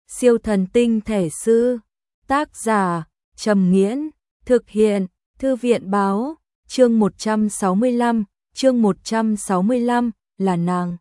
Siêu thần tinh thể sư. Tác giả Trầm Nghiễn. Thực hiện Thư viện Báo. Chương 165. Chương 165. Là nàng.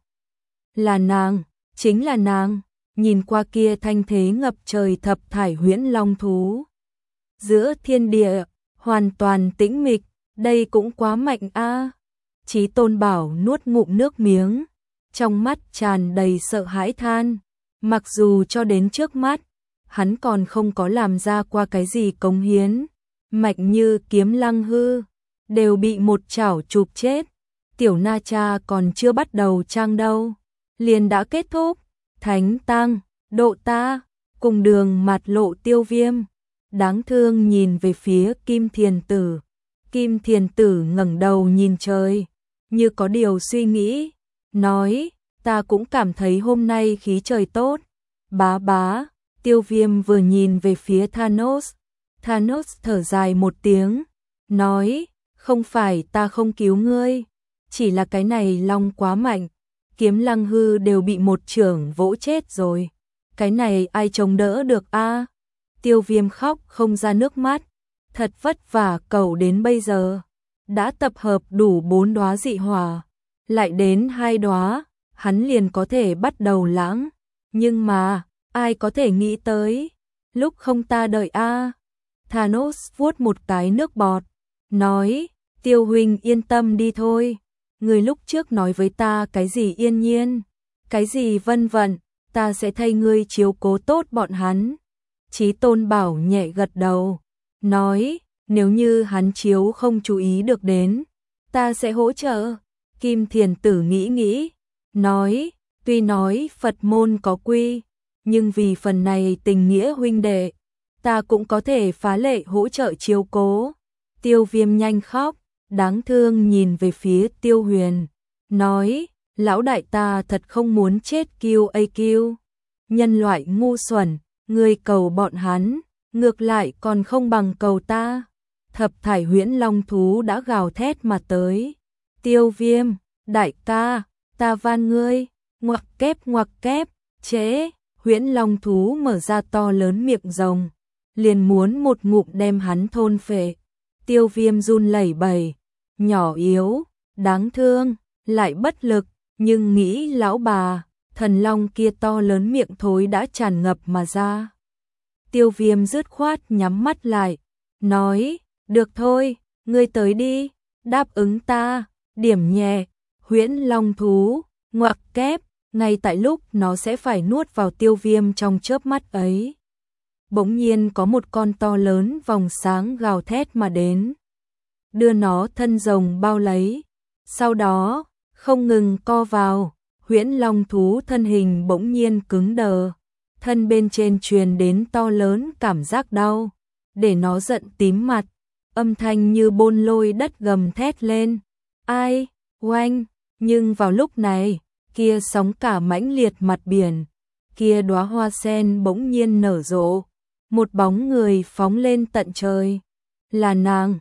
Là nàng. Chính là nàng. Nhìn qua kia thanh thế ngập trời thập thải huyễn long thú. Giữa thiên địa hoàn toàn tĩnh mịch, đây cũng quá mạnh a. Chí Tôn Bảo nuốt ngụm nước miếng, trong mắt tràn đầy sợ hãi than. Mặc dù cho đến trước mắt, hắn còn không có làm ra qua cái gì cống hiến, mạnh như Kiếm Lăng Hư, đều bị một chảo chụp chết. Tiểu Na Cha còn chưa bắt đầu trang đâu, liền đã kết thúc. Thánh Tăng, độ ta, cùng đường mặt lộ Tiêu Viêm. Đáng thương nhìn về phía Kim Thiền Tử. Kim Thiền Tử ngẩng đầu nhìn trời, như có điều suy nghĩ, nói, ta cũng cảm thấy hôm nay khí trời tốt. Bá bá, Tiêu Viêm vừa nhìn về phía Thanos. Thanos thở dài một tiếng, nói, không phải ta không cứu ngươi, chỉ là cái này long quá mạnh, Kiếm Lăng Hư đều bị một chưởng vỗ chết rồi. Cái này ai chống đỡ được a? Tiêu Viêm khóc không ra nước mắt, thật vất vả cầu đến bây giờ, đã tập hợp đủ 4 đóa dị hỏa, lại đến 2 đóa, hắn liền có thể bắt đầu lãng. Nhưng mà, ai có thể nghĩ tới, lúc không ta đợi a. Thanos vuốt một cái nước bọt, nói, Tiêu huynh yên tâm đi thôi, người lúc trước nói với ta cái gì yên nhiên, cái gì vân vân, ta sẽ thay ngươi chiếu cố tốt bọn hắn. Chí Tôn Bảo nhẹ gật đầu, nói, nếu như hắn chiếu không chú ý được đến, ta sẽ hỗ trợ. Kim Thiền Tử nghĩ, nói, tuy nói Phật môn có quy, nhưng vì phần này tình nghĩa huynh đệ, ta cũng có thể phá lệ hỗ trợ chiếu cố. Tiêu Viêm nhanh khóc, đáng thương nhìn về phía Tiêu Huyền, nói, lão đại ta thật không muốn chết QAQ. Nhân loại ngu xuẩn, ngươi cầu bọn hắn, ngược lại còn không bằng cầu ta. Thập thải huyễn long thú đã gào thét mà tới. Tiêu Viêm, đại ca, ta van ngươi, ngoặc kép, chế. Huyễn long thú mở ra to lớn miệng rồng, liền muốn một ngụm đem hắn thôn phệ. Tiêu Viêm run lẩy bẩy, nhỏ yếu, đáng thương, lại bất lực, nhưng nghĩ lão bà, thần long kia to lớn miệng thối đã tràn ngập mà ra. Tiêu Viêm dứt khoát nhắm mắt lại, nói, được thôi, ngươi tới đi, đáp ứng ta, điểm nhẹ. Huyễn long thú, ngoặc kép, ngay tại lúc nó sẽ phải nuốt vào Tiêu Viêm trong chớp mắt ấy, bỗng nhiên có một con to lớn vòng sáng gào thét mà đến, đưa nó thân rồng bao lấy, sau đó không ngừng co vào. Huyễn long thú thân hình bỗng nhiên cứng đờ, thân bên trên truyền đến to lớn cảm giác đau, để nó giận tím mặt, âm thanh như bôn lôi đất gầm thét lên, ai, oanh. Nhưng vào lúc này, kia sóng cả mãnh liệt mặt biển, kia đóa hoa sen bỗng nhiên nở rộ, một bóng người phóng lên tận trời. Là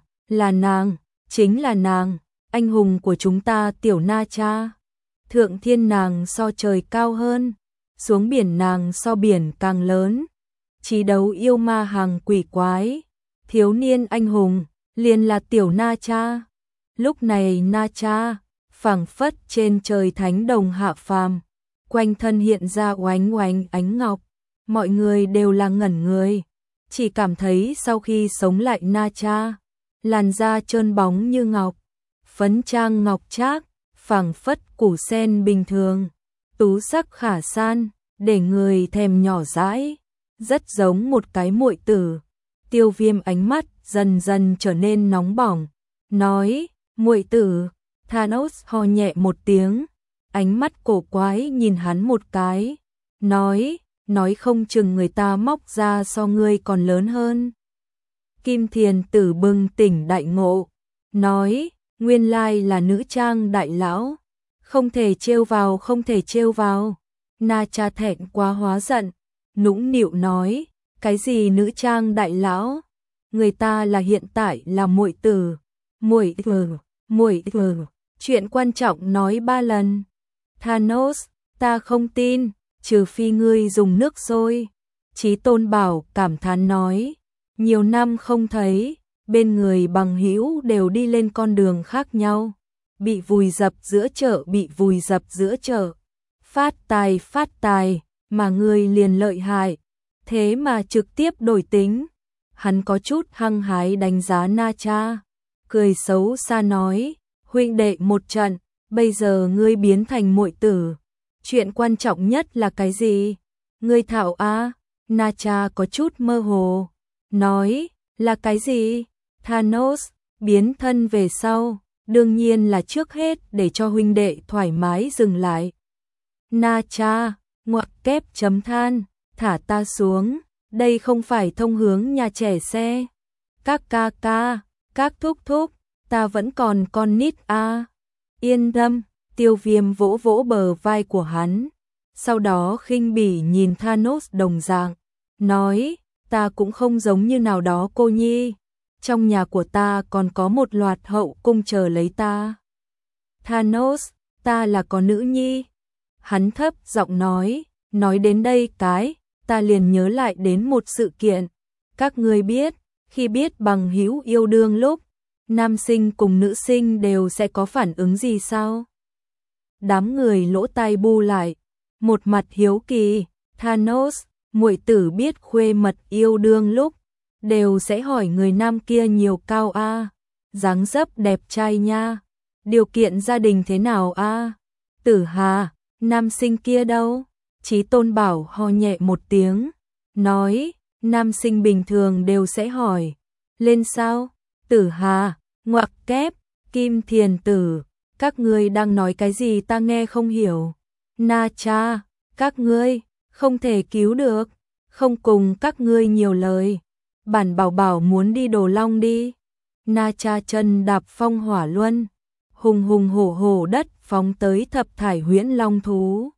nàng, chính là nàng, anh hùng của chúng ta Tiểu Na Cha. Thượng thiên nàng so trời cao hơn, xuống biển nàng so biển càng lớn. Chí đấu yêu ma hàng quỷ quái, thiếu niên anh hùng, liền là Tiểu Na Cha. Lúc này Na Cha, phảng phất trên trời thánh đồng hạ phàm, quanh thân hiện ra oánh oánh ánh ngọc, mọi người đều là ngẩn người, chỉ cảm thấy sau khi sống lại Na Cha, làn da trơn bóng như ngọc, phấn trang ngọc trác, phảng phất củ sen bình thường, tú sắc khả san, để người thèm nhỏ dãi, rất giống một cái muội tử. Tiêu Viêm ánh mắt dần dần trở nên nóng bỏng, nói, muội tử. Thanos ho nhẹ một tiếng, ánh mắt cổ quái nhìn hắn một cái, nói không chừng người ta móc ra so ngươi còn lớn hơn. Kim Thiền Tử bừng tỉnh đại ngộ, nói, nguyên lai là nữ trang đại lão, không thể trêu vào. Na Cha thẹn quá hóa giận, nũng nịu nói, cái gì nữ trang đại lão, người ta là hiện tại là muội tử, muội tử, chuyện quan trọng nói 3 lần. Thanos, ta không tin, trừ phi ngươi dùng nước sôi. Chí Tôn Bảo cảm thán nói, nhiều năm không thấy, bên người bằng hữu đều đi lên con đường khác nhau, bị vùi dập giữa chợ, phát tài, mà người liền lợi hại, thế mà trực tiếp đổi tính. Hắn có chút hăng hái đánh giá Na Cha, cười xấu xa nói, huynh đệ một trận, bây giờ ngươi biến thành muội tử, chuyện quan trọng nhất là cái gì? Ngươi thảo a? Na Cha có chút mơ hồ, nói, là cái gì? Thanos biến thân về sau, đương nhiên là trước hết để cho huynh đệ thoải mái dừng lại. Na Cha, ngoặc kép chấm than, thả ta xuống, đây không phải thông hướng nhà trẻ xe. Các ca ca, các thúc thúc, ta vẫn còn con nít a. Yên tâm, Tiêu Viêm vỗ vỗ bờ vai của hắn, sau đó khinh bỉ nhìn Thanos đồng dạng, nói, ta cũng không giống như nào đó cô nhi, trong nhà của ta còn có một loạt hậu cung chờ lấy ta. Thanos, ta là có nữ nhi. Hắn thấp giọng nói đến đây cái, ta liền nhớ lại đến một sự kiện. Các ngươi biết, khi biết bằng hữu yêu đương lúc, nam sinh cùng nữ sinh đều sẽ có phản ứng gì sao? Đám người lỗ tai bu lại, một mặt hiếu kỳ, Thanos, muội tử biết khuê mật yêu đương lúc, đều sẽ hỏi người nam kia nhiều cao a, dáng dấp đẹp trai nha, điều kiện gia đình thế nào a? Tử Hà, nam sinh kia đâu? Chí Tôn Bảo ho nhẹ một tiếng, nói, nam sinh bình thường đều sẽ hỏi, lên sao? Tử Hà, ngoặc kép, Kim Thiền Tử, các ngươi đang nói cái gì ta nghe không hiểu. Na Cha, các ngươi không thể cứu được, không cùng các ngươi nhiều lời. Bản bảo bảo muốn đi Đồ Long đi. Na Cha chân đạp phong hỏa luân, hùng hùng hổ hổ đất phóng tới thập thải huyễn long thú.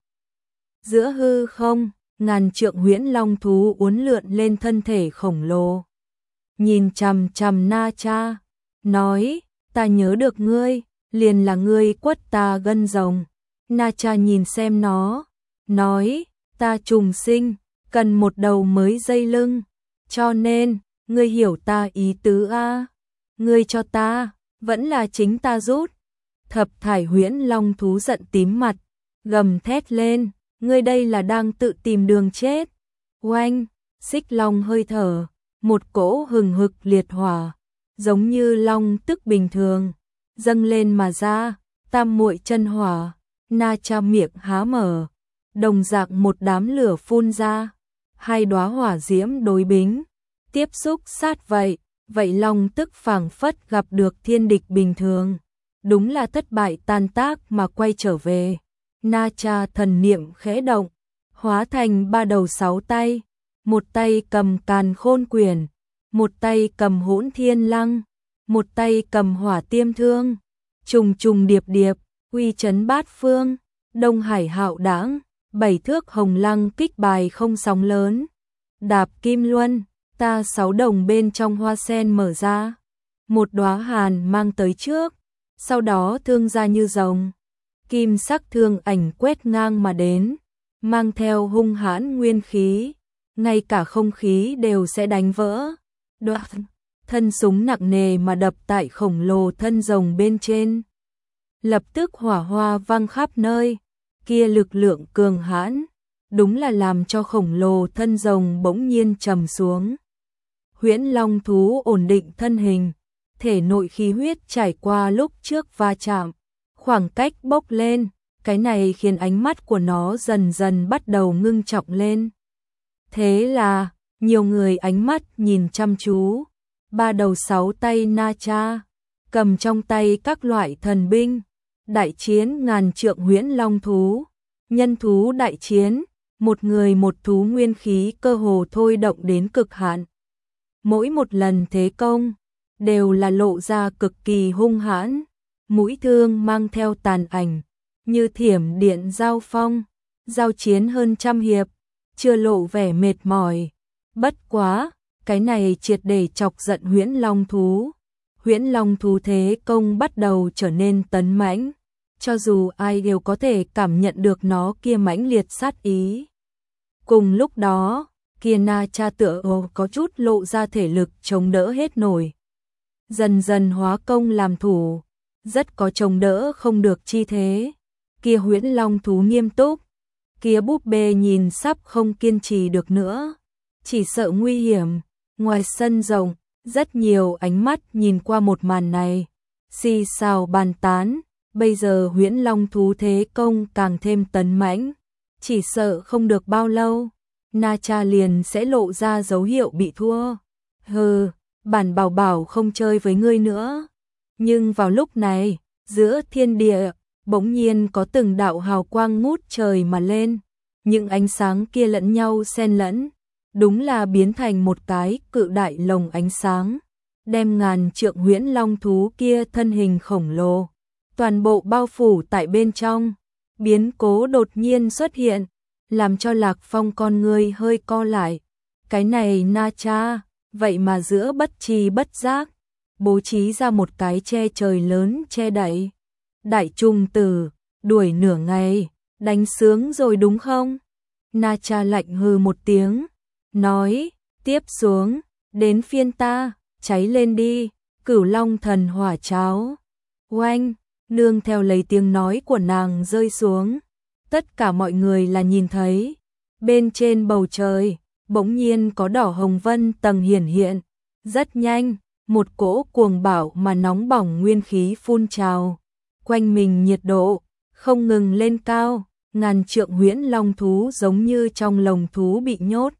Giữa hư không, ngàn trượng huyễn long thú uốn lượn lên thân thể khổng lồ. Nhìn chằm chằm Na Cha, nói, ta nhớ được ngươi, liền là ngươi quất ta gân rồng. Na Cha nhìn xem nó, nói, ta trùng sinh, cần một đầu mới dây lưng, cho nên, ngươi hiểu ta ý tứ a? Ngươi cho ta, vẫn là chính ta rút. Thập thải huyễn long thú giận tím mặt, gầm thét lên, ngươi đây là đang tự tìm đường chết. Oanh, xích long hơi thở, một cỗ hừng hực liệt hỏa, giống như long tức bình thường, dâng lên mà ra, tam muội chân hỏa. Na Cha miệng há mở, đồng dạng một đám lửa phun ra, hai đóa hỏa diễm đối bính, tiếp xúc sát vậy long tức phảng phất gặp được thiên địch bình thường, đúng là thất bại tan tác mà quay trở về. Na Cha thần niệm khẽ động, hóa thành ba đầu sáu tay, một tay cầm càn khôn quyền, một tay cầm hỗn thiên lăng, một tay cầm hỏa tiêm thương, trùng trùng điệp điệp, uy chấn bát phương, Đông Hải hạo đãng, 7 thước hồng lăng kích bài không sóng lớn, đạp kim luân, ta 6 đồng bên trong hoa sen mở ra, một đóa hàn mang tới trước, sau đó thương ra như rồng, kim sắc thương ảnh quét ngang mà đến, mang theo hung hãn nguyên khí, ngay cả không khí đều sẽ đánh vỡ. Đoạn, thân súng nặng nề mà đập tại khổng lồ thân rồng bên trên. Lập tức hỏa hoa văng khắp nơi, kia lực lượng cường hãn, đúng là làm cho khổng lồ thân rồng bỗng nhiên trầm xuống. Huyễn long thú ổn định thân hình, thể nội khí huyết trải qua lúc trước va chạm, khoảng cách bốc lên, cái này khiến ánh mắt của nó dần dần bắt đầu ngưng trọng lên. Thế là, nhiều người ánh mắt nhìn chăm chú, ba đầu sáu tay Na Cha, cầm trong tay các loại thần binh, đại chiến ngàn trượng huyễn long thú, nhân thú đại chiến, một người một thú nguyên khí cơ hồ thôi động đến cực hạn. Mỗi một lần thế công, đều là lộ ra cực kỳ hung hãn, mũi thương mang theo tàn ảnh, như thiểm điện giao phong, giao chiến hơn trăm hiệp, chưa lộ vẻ mệt mỏi. Bất quá, cái này triệt để chọc giận huyễn long thú. Huyễn long thú thế công bắt đầu trở nên tấn mãnh, cho dù ai đều có thể cảm nhận được nó kia mãnh liệt sát ý. Cùng lúc đó, kia Na Cha tựa hồ có chút lộ ra thể lực chống đỡ hết nổi. Dần dần hóa công làm thủ, rất có chống đỡ không được chi thế. Kia huyễn long thú nghiêm túc, kia búp bê nhìn sắp không kiên trì được nữa, chỉ sợ nguy hiểm. Ngoài sân rộng, rất nhiều ánh mắt nhìn qua một màn này, xì xào bàn tán. Bây giờ huyễn long thú thế công càng thêm tấn mãnh, chỉ sợ không được bao lâu, Na Cha liền sẽ lộ ra dấu hiệu bị thua. Hừ, bản bảo bảo không chơi với ngươi nữa. Nhưng vào lúc này, giữa thiên địa, bỗng nhiên có từng đạo hào quang ngút trời mà lên. Những ánh sáng kia lẫn nhau xen lẫn, đúng là biến thành một cái cự đại lồng ánh sáng, đem ngàn trượng huyễn long thú kia thân hình khổng lồ toàn bộ bao phủ tại bên trong. Biến cố đột nhiên xuất hiện, làm cho Lạc Phong con người hơi co lại. Cái này Na Cha, vậy mà giữa bất tri bất giác, bố trí ra một cái che trời lớn che đậy. Đại trùng tử, đuổi nửa ngày, đánh sướng rồi đúng không? Na Cha lạnh hừ một tiếng, nói, tiếp xuống, đến phiên ta, cháy lên đi, Cửu Long thần hỏa cháo. Oanh, nương theo lấy tiếng nói của nàng rơi xuống. Tất cả mọi người là nhìn thấy, bên trên bầu trời, bỗng nhiên có đỏ hồng vân tầng hiển hiện. Rất nhanh, một cỗ cuồng bạo mà nóng bỏng nguyên khí phun trào. Quanh mình nhiệt độ, không ngừng lên cao, ngàn trượng huyễn long thú giống như trong lồng thú bị nhốt.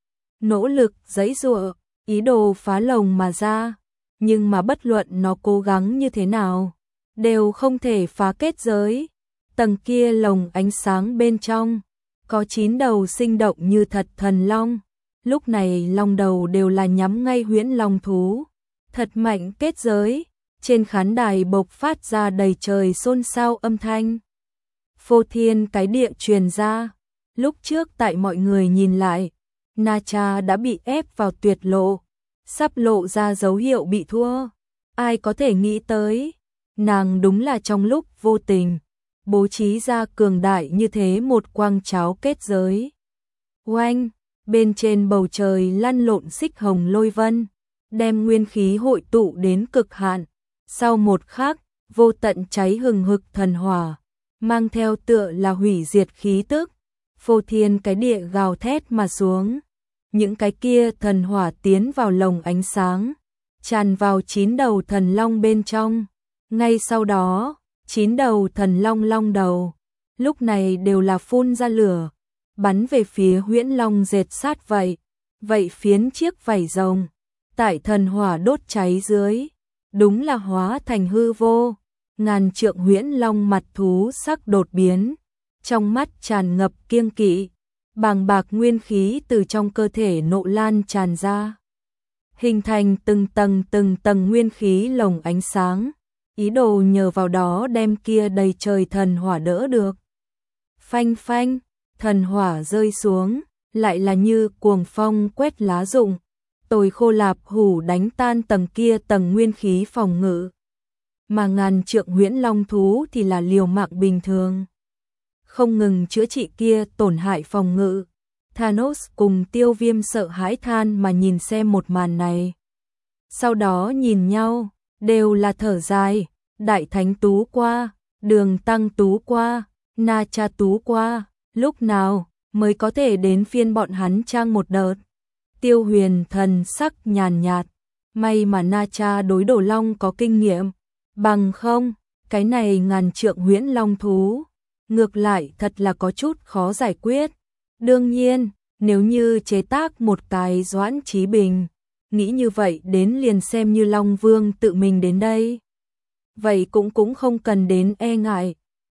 Nỗ lực giãy giụa, ý đồ phá lồng mà ra, nhưng mà bất luận nó cố gắng như thế nào, đều không thể phá kết giới. Tầng kia lồng ánh sáng bên trong, có 9 đầu sinh động như thật thần long. Lúc này long đầu đều là nhắm ngay huyễn long thú. Thật mạnh kết giới, trên khán đài bộc phát ra đầy trời xôn xao âm thanh. Phô thiên cái địa truyền ra. Lúc trước tại mọi người nhìn lại, Na Cha đã bị ép vào tuyệt lộ, sắp lộ ra dấu hiệu bị thua. Ai có thể nghĩ tới, nàng đúng là trong lúc vô tình bố trí ra cường đại như thế một quang cháo kết giới. Oanh, bên trên bầu trời lăn lộn xích hồng lôi vân, đem nguyên khí hội tụ đến cực hạn. Sau một khắc, vô tận cháy hừng hực thần hỏa, mang theo tựa là hủy diệt khí tức, phô thiên cái địa gào thét mà xuống. Những cái kia thần hỏa tiến vào lồng ánh sáng, tràn vào 9 đầu thần long bên trong. Ngay sau đó, 9 đầu thần long long đầu, lúc này đều là phun ra lửa, bắn về phía huyễn long dệt sát vậy. Vậy phiến chiếc vảy rồng, tại thần hỏa đốt cháy dưới, đúng là hóa thành hư vô. Ngàn trượng huyễn long mặt thú sắc đột biến, trong mắt tràn ngập kiêng kỵ, bàng bạc nguyên khí từ trong cơ thể nộ lan tràn ra, hình thành từng tầng nguyên khí lồng ánh sáng, ý đồ nhờ vào đó đem kia đầy trời thần hỏa đỡ được. Phanh phanh, thần hỏa rơi xuống, lại là như cuồng phong quét lá rụng, tồi khô lạp hủ đánh tan tầng kia tầng nguyên khí phòng ngự. Mà ngàn trượng huyễn long thú thì là liều mạng bình thường, không ngừng chữa trị kia tổn hại phòng ngự. Thanos cùng Tiêu Viêm sợ hãi than mà nhìn xem một màn này. Sau đó nhìn nhau, đều là thở dài. Đại Thánh tú qua, Đường Tăng tú qua, Na Cha tú qua, lúc nào mới có thể đến phiên bọn hắn trang một đợt. Tiêu Huyền thần sắc nhàn nhạt, may mà Na Cha đối Đồ Long có kinh nghiệm, bằng không, cái này ngàn trượng huyễn long thú, ngược lại thật là có chút khó giải quyết. Đương nhiên, nếu như chế tác một cái Doãn Chí Bình, nghĩ như vậy đến liền xem như Long Vương tự mình đến đây. Vậy cũng không cần đến e ngại.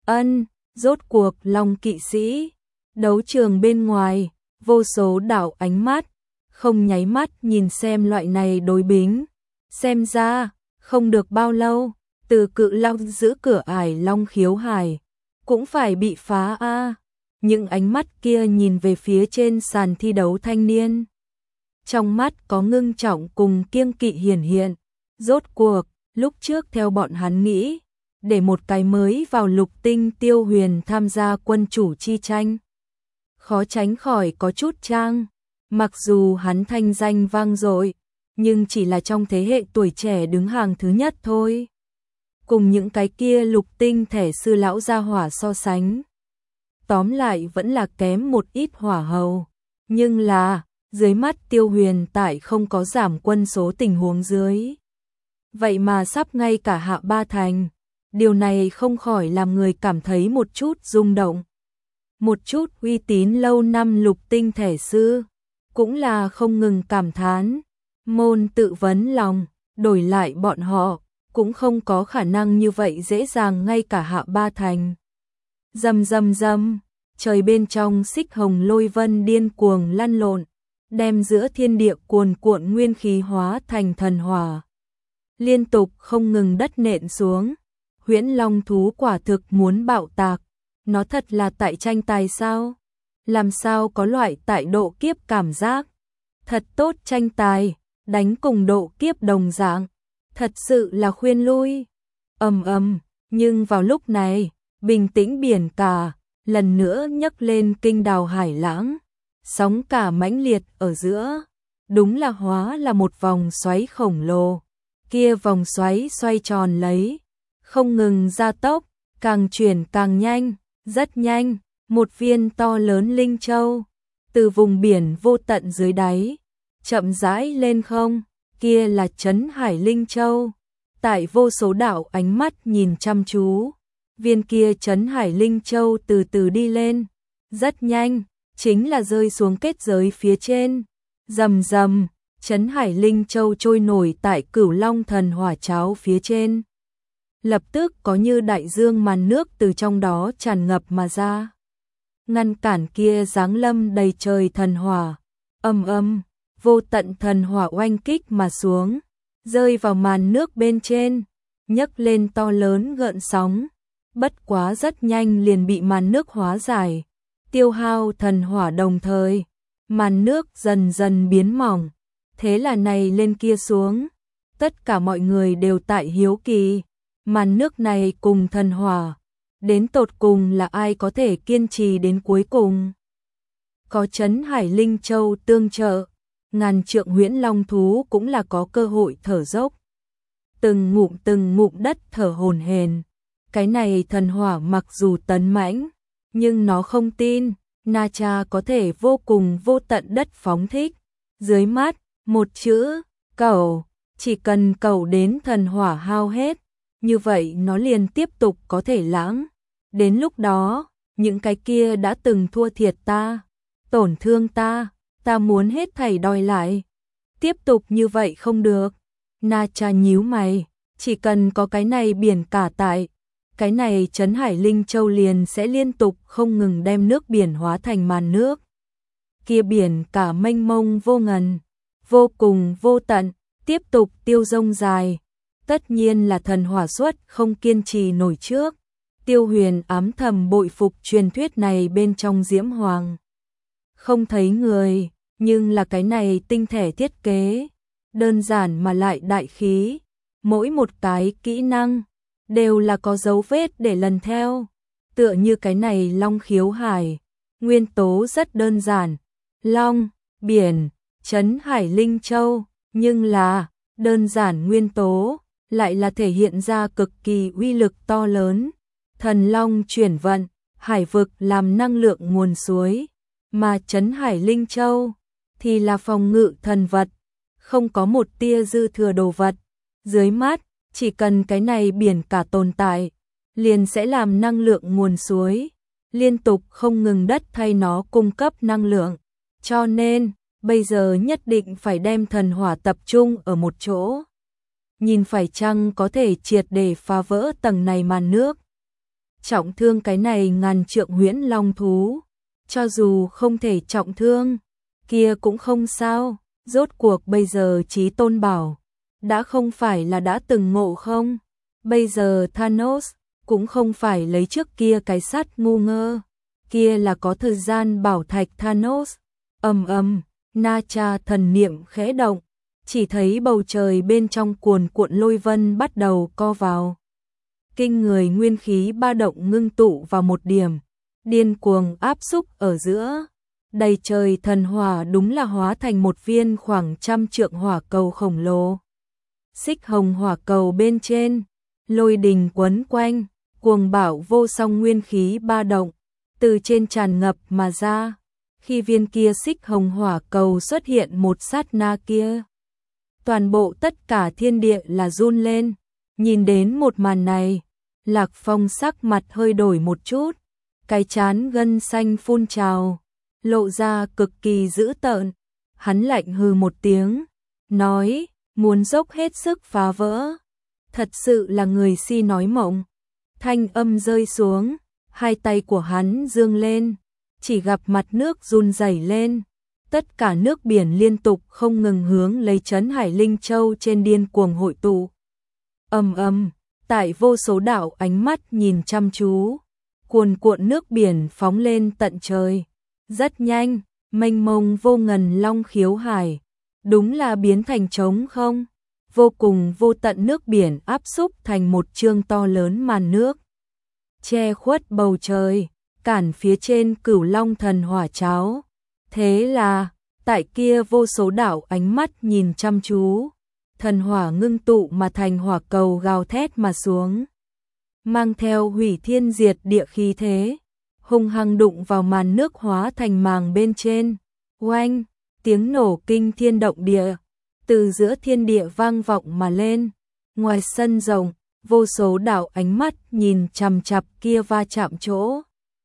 Rốt cuộc Long kỵ sĩ, đấu trường bên ngoài, vô số đảo ánh mắt, không nháy mắt nhìn xem loại này đối bính. Xem ra, không được bao lâu, từ Cự Long giữ cửa ải Long Khiếu Hải, cũng phải bị phá a. Những ánh mắt kia nhìn về phía trên sàn thi đấu thanh niên. Trong mắt có ngưng trọng cùng kiêng kỵ hiển hiện. Rốt cuộc, lúc trước theo bọn hắn nghĩ, để một cái mới vào lục tinh Tiêu Huyền tham gia quân chủ chi tranh, khó tránh khỏi có chút trang. Mặc dù hắn thanh danh vang dội, nhưng chỉ là trong thế hệ tuổi trẻ đứng hàng thứ nhất thôi. Cùng những cái kia lục tinh thể sư lão gia hỏa so sánh. Tóm lại vẫn là kém một ít hỏa hầu. Nhưng là, dưới mắt Tiêu Huyền tại không có giảm quân số tình huống dưới. Vậy mà sắp ngay cả hạ ba thành. Điều này không khỏi làm người cảm thấy một chút rung động. Một chút uy tín lâu năm lục tinh thể sư, cũng là không ngừng cảm thán. Môn tự vấn lòng, đổi lại bọn họ, cũng không có khả năng như vậy dễ dàng ngay cả hạ ba thành. Rầm rầm rầm, trời bên trong xích hồng lôi vân điên cuồng lăn lộn, đem giữa thiên địa cuồn cuộn nguyên khí hóa thành thần hỏa. Liên tục không ngừng đất nện xuống, Huyễn Long thú quả thực muốn bạo tạc. Nó thật là tại tranh tài sao? Làm sao có loại tại độ kiếp cảm giác? Thật tốt tranh tài, đánh cùng độ kiếp đồng dạng. Thật sự là khuyên lui. Nhưng vào lúc này, bình tĩnh biển cả, lần nữa nhấc lên kinh đào hải lãng. Sóng cả mãnh liệt ở giữa, đúng là hóa là một vòng xoáy khổng lồ. Kia vòng xoáy xoay tròn lấy, không ngừng gia tốc, càng chuyển càng nhanh. Rất nhanh, một viên to lớn linh châu, từ vùng biển vô tận dưới đáy, chậm rãi lên không, kia là Trấn Hải Linh Châu. Tại vô số đạo ánh mắt nhìn chăm chú, viên kia Trấn Hải Linh Châu từ từ đi lên, rất nhanh, chính là rơi xuống kết giới phía trên. Rầm rầm, Trấn Hải Linh Châu trôi nổi tại Cửu Long Thần Hỏa Cháo phía trên. Lập tức có như đại dương màn nước từ trong đó tràn ngập mà ra. Ngăn cản kia giáng lâm đầy trời thần hỏa. Vô tận thần hỏa oanh kích mà xuống, rơi vào màn nước bên trên, nhấc lên to lớn gợn sóng. Bất quá rất nhanh liền bị màn nước hóa giải, tiêu hao thần hỏa đồng thời. Màn nước dần dần biến mỏng, thế là này lên kia xuống. Tất cả mọi người đều tại hiếu kỳ. Màn nước này cùng thần hỏa, đến tột cùng là ai có thể kiên trì đến cuối cùng. Có Trấn Hải Linh Châu tương trợ, ngàn trượng Huyễn Long thú cũng là có cơ hội thở dốc. Từng ngụm đất thở hổn hển. Cái này thần hỏa mặc dù tấn mãnh, nhưng nó không tin Na Cha có thể vô cùng vô tận đất phóng thích. Dưới mắt, một chữ, cầu, chỉ cần cầu đến thần hỏa hao hết, như vậy nó liền tiếp tục có thể lãng. Đến lúc đó, những cái kia đã từng thua thiệt ta, tổn thương ta muốn hết thảy đòi lại. Tiếp tục như vậy không được. Na Cha nhíu mày, chỉ cần có cái này biển cả tại, cái này Trấn Hải Linh Châu liền sẽ liên tục không ngừng đem nước biển hóa thành màn nước. Kia biển cả mênh mông vô ngần, vô cùng vô tận, tiếp tục tiêu dông dài. Tất nhiên là thần hỏa suất không kiên trì nổi trước. Tiêu Huyền ám thầm bội phục truyền thuyết này bên trong Diễm Hoàng. Không thấy người, nhưng là cái này tinh thể thiết kế, đơn giản mà lại đại khí. Mỗi một cái kỹ năng đều là có dấu vết để lần theo. Tựa như cái này Long Khiếu Hải, nguyên tố rất đơn giản. Long, biển, Trấn Hải Linh Châu, nhưng là đơn giản nguyên tố lại là thể hiện ra cực kỳ uy lực to lớn. Thần Long chuyển vận, hải vực làm năng lượng nguồn suối, mà Trấn Hải Linh Châu thì là phòng ngự thần vật, không có một tia dư thừa đồ vật. Dưới mắt, chỉ cần cái này biển cả tồn tại, liền sẽ làm năng lượng nguồn suối, liên tục không ngừng đất thay nó cung cấp năng lượng. Cho nên, bây giờ nhất định phải đem thần hỏa tập trung ở một chỗ. Nhìn phải chăng có thể triệt để phá vỡ tầng này màn nước. Trọng thương cái này ngàn trượng Huyễn Long thú. Cho dù không thể trọng thương, kia cũng không sao. Rốt cuộc bây giờ Chí Tôn bảo, đã không phải là đã từng ngộ không? Bây giờ Thanos cũng không phải lấy trước kia cái sắt ngu ngơ. Kia là có thời gian bảo thạch Thanos. Na Cha thần niệm khẽ động, chỉ thấy bầu trời bên trong cuồn cuộn lôi vân bắt đầu co vào. Kinh người nguyên khí ba động ngưng tụ vào một điểm, điên cuồng áp xúc ở giữa. Đầy trời thần hỏa đúng là hóa thành một viên khoảng 100 trượng hỏa cầu khổng lồ. Xích hồng hỏa cầu bên trên, lôi đình quấn quanh, cuồng bạo vô song nguyên khí ba động, từ trên tràn ngập mà ra. Khi viên kia xích hồng hỏa cầu xuất hiện một sát na kia, toàn bộ tất cả thiên địa là run lên. Nhìn đến một màn này, Lạc Phong sắc mặt hơi đổi một chút, cái trán gân xanh phun trào, lộ ra cực kỳ dữ tợn. Hắn lạnh hừ một tiếng, nói, muốn dốc hết sức phá vỡ. Thật sự là người si nói mộng. Thanh âm rơi xuống, hai tay của hắn dương lên, chỉ gặp mặt nước run rẩy lên. Tất cả nước biển liên tục không ngừng hướng lấy trấn Hải Linh Châu trên điên cuồng hội tụ. Ầm ầm, tại vô số đạo ánh mắt nhìn chăm chú, cuồn cuộn nước biển phóng lên tận trời. Rất nhanh, mênh mông vô ngần long khiếu hải, đúng là biến thành trống không. Vô cùng vô tận nước biển áp xúc thành một chương to lớn màn nước, che khuất bầu trời, cản phía trên Cửu Long thần hỏa cháo. Thế là, tại kia vô số đạo ánh mắt nhìn chăm chú, thần hỏa ngưng tụ mà thành hỏa cầu gào thét mà xuống, mang theo hủy thiên diệt địa khí thế, hung hăng đụng vào màn nước hóa thành màng bên trên. Oanh, tiếng nổ kinh thiên động địa, từ giữa thiên địa vang vọng mà lên. Ngoài sân rộng, vô số đạo ánh mắt nhìn chằm chằm kia va chạm chỗ.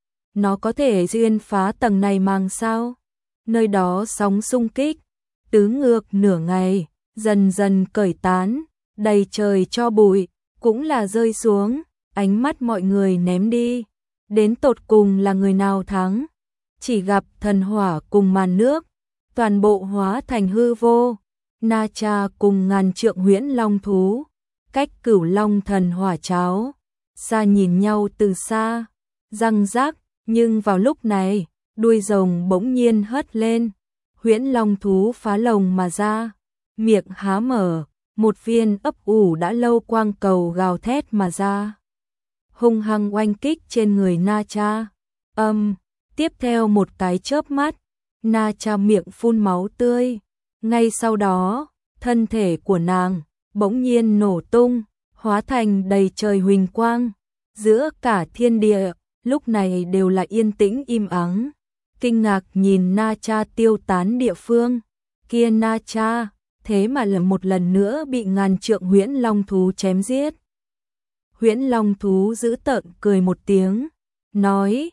Nó có thể xuyên phá tầng này màng sao? Nơi đó sóng xung kích, tứ ngược nửa ngày, dần dần cởi tán, đầy trời cho bụi, cũng là rơi xuống, ánh mắt mọi người ném đi. Đến tột cùng là người nào thắng? Chỉ gặp thần hỏa cùng màn nước, toàn bộ hóa thành hư vô. Na Cha cùng ngàn trượng huyễn long thú, cách Cửu Long thần hỏa cháo, xa nhìn nhau từ xa, răng rác, nhưng vào lúc này, đuôi rồng bỗng nhiên hất lên, huyễn long thú phá lồng mà ra, miệng há mở, một viên ấp ủ đã lâu quang cầu gào thét mà ra, hung hăng oanh kích trên người Na Cha. Tiếp theo một cái chớp mắt, Na Cha miệng phun máu tươi. Ngay sau đó, thân thể của nàng bỗng nhiên nổ tung, hóa thành đầy trời huỳnh quang. Giữa cả thiên địa, lúc này đều là yên tĩnh im ắng. Kinh ngạc nhìn Na Cha tiêu tán địa phương. Kia Na Cha, thế mà một lần nữa bị ngàn trượng huyễn long thú chém giết. Huyễn long thú dữ tợn cười một tiếng, nói,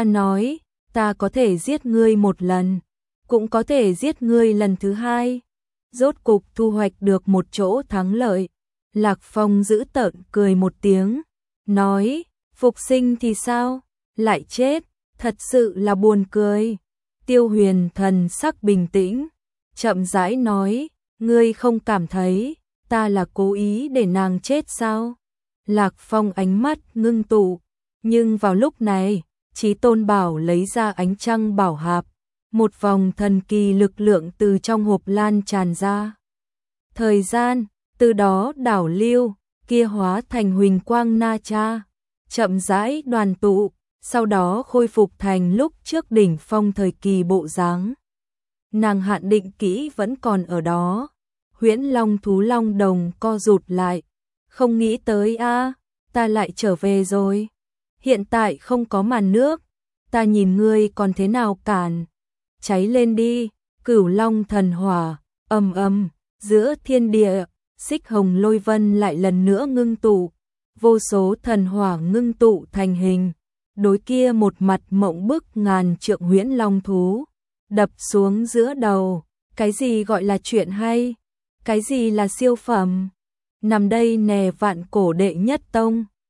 ta có thể giết ngươi một lần, cũng có thể giết ngươi lần thứ hai. Rốt cục thu hoạch được một chỗ thắng lợi. Lạc Phong dữ tợn cười một tiếng, nói, phục sinh thì sao, lại chết, thật sự là buồn cười. Tiêu Huyền thần sắc bình tĩnh, chậm rãi nói, ngươi không cảm thấy ta là cố ý để nàng chết sao? Lạc Phong ánh mắt ngưng tụ, nhưng vào lúc này, Chí Tôn Bảo lấy ra ánh trăng bảo hạp, một vòng thần kỳ lực lượng từ trong hộp lan tràn ra. Thời gian, từ đó đảo lưu, kia hóa thành huỳnh quang Na Cha, chậm rãi đoàn tụ, sau đó khôi phục thành lúc trước đỉnh phong thời kỳ bộ dáng. Nàng hạn định kỹ vẫn còn ở đó. Huyễn long thú long đồng co rụt lại, không nghĩ tới ta lại trở về rồi. Hiện tại không có màn nước, ta nhìn ngươi còn thế nào cản. Cháy lên đi, Cửu Long thần hỏa, giữa thiên địa, xích hồng lôi vân lại lần nữa ngưng tụ, vô số thần hỏa ngưng tụ thành hình, đối kia một mặt mộng bức ngàn trượng huyễn long thú, đập xuống giữa đầu. Cái gì gọi là chuyện hay? Cái gì là siêu phẩm? Nằm đây nè vạn cổ đệ nhất tông,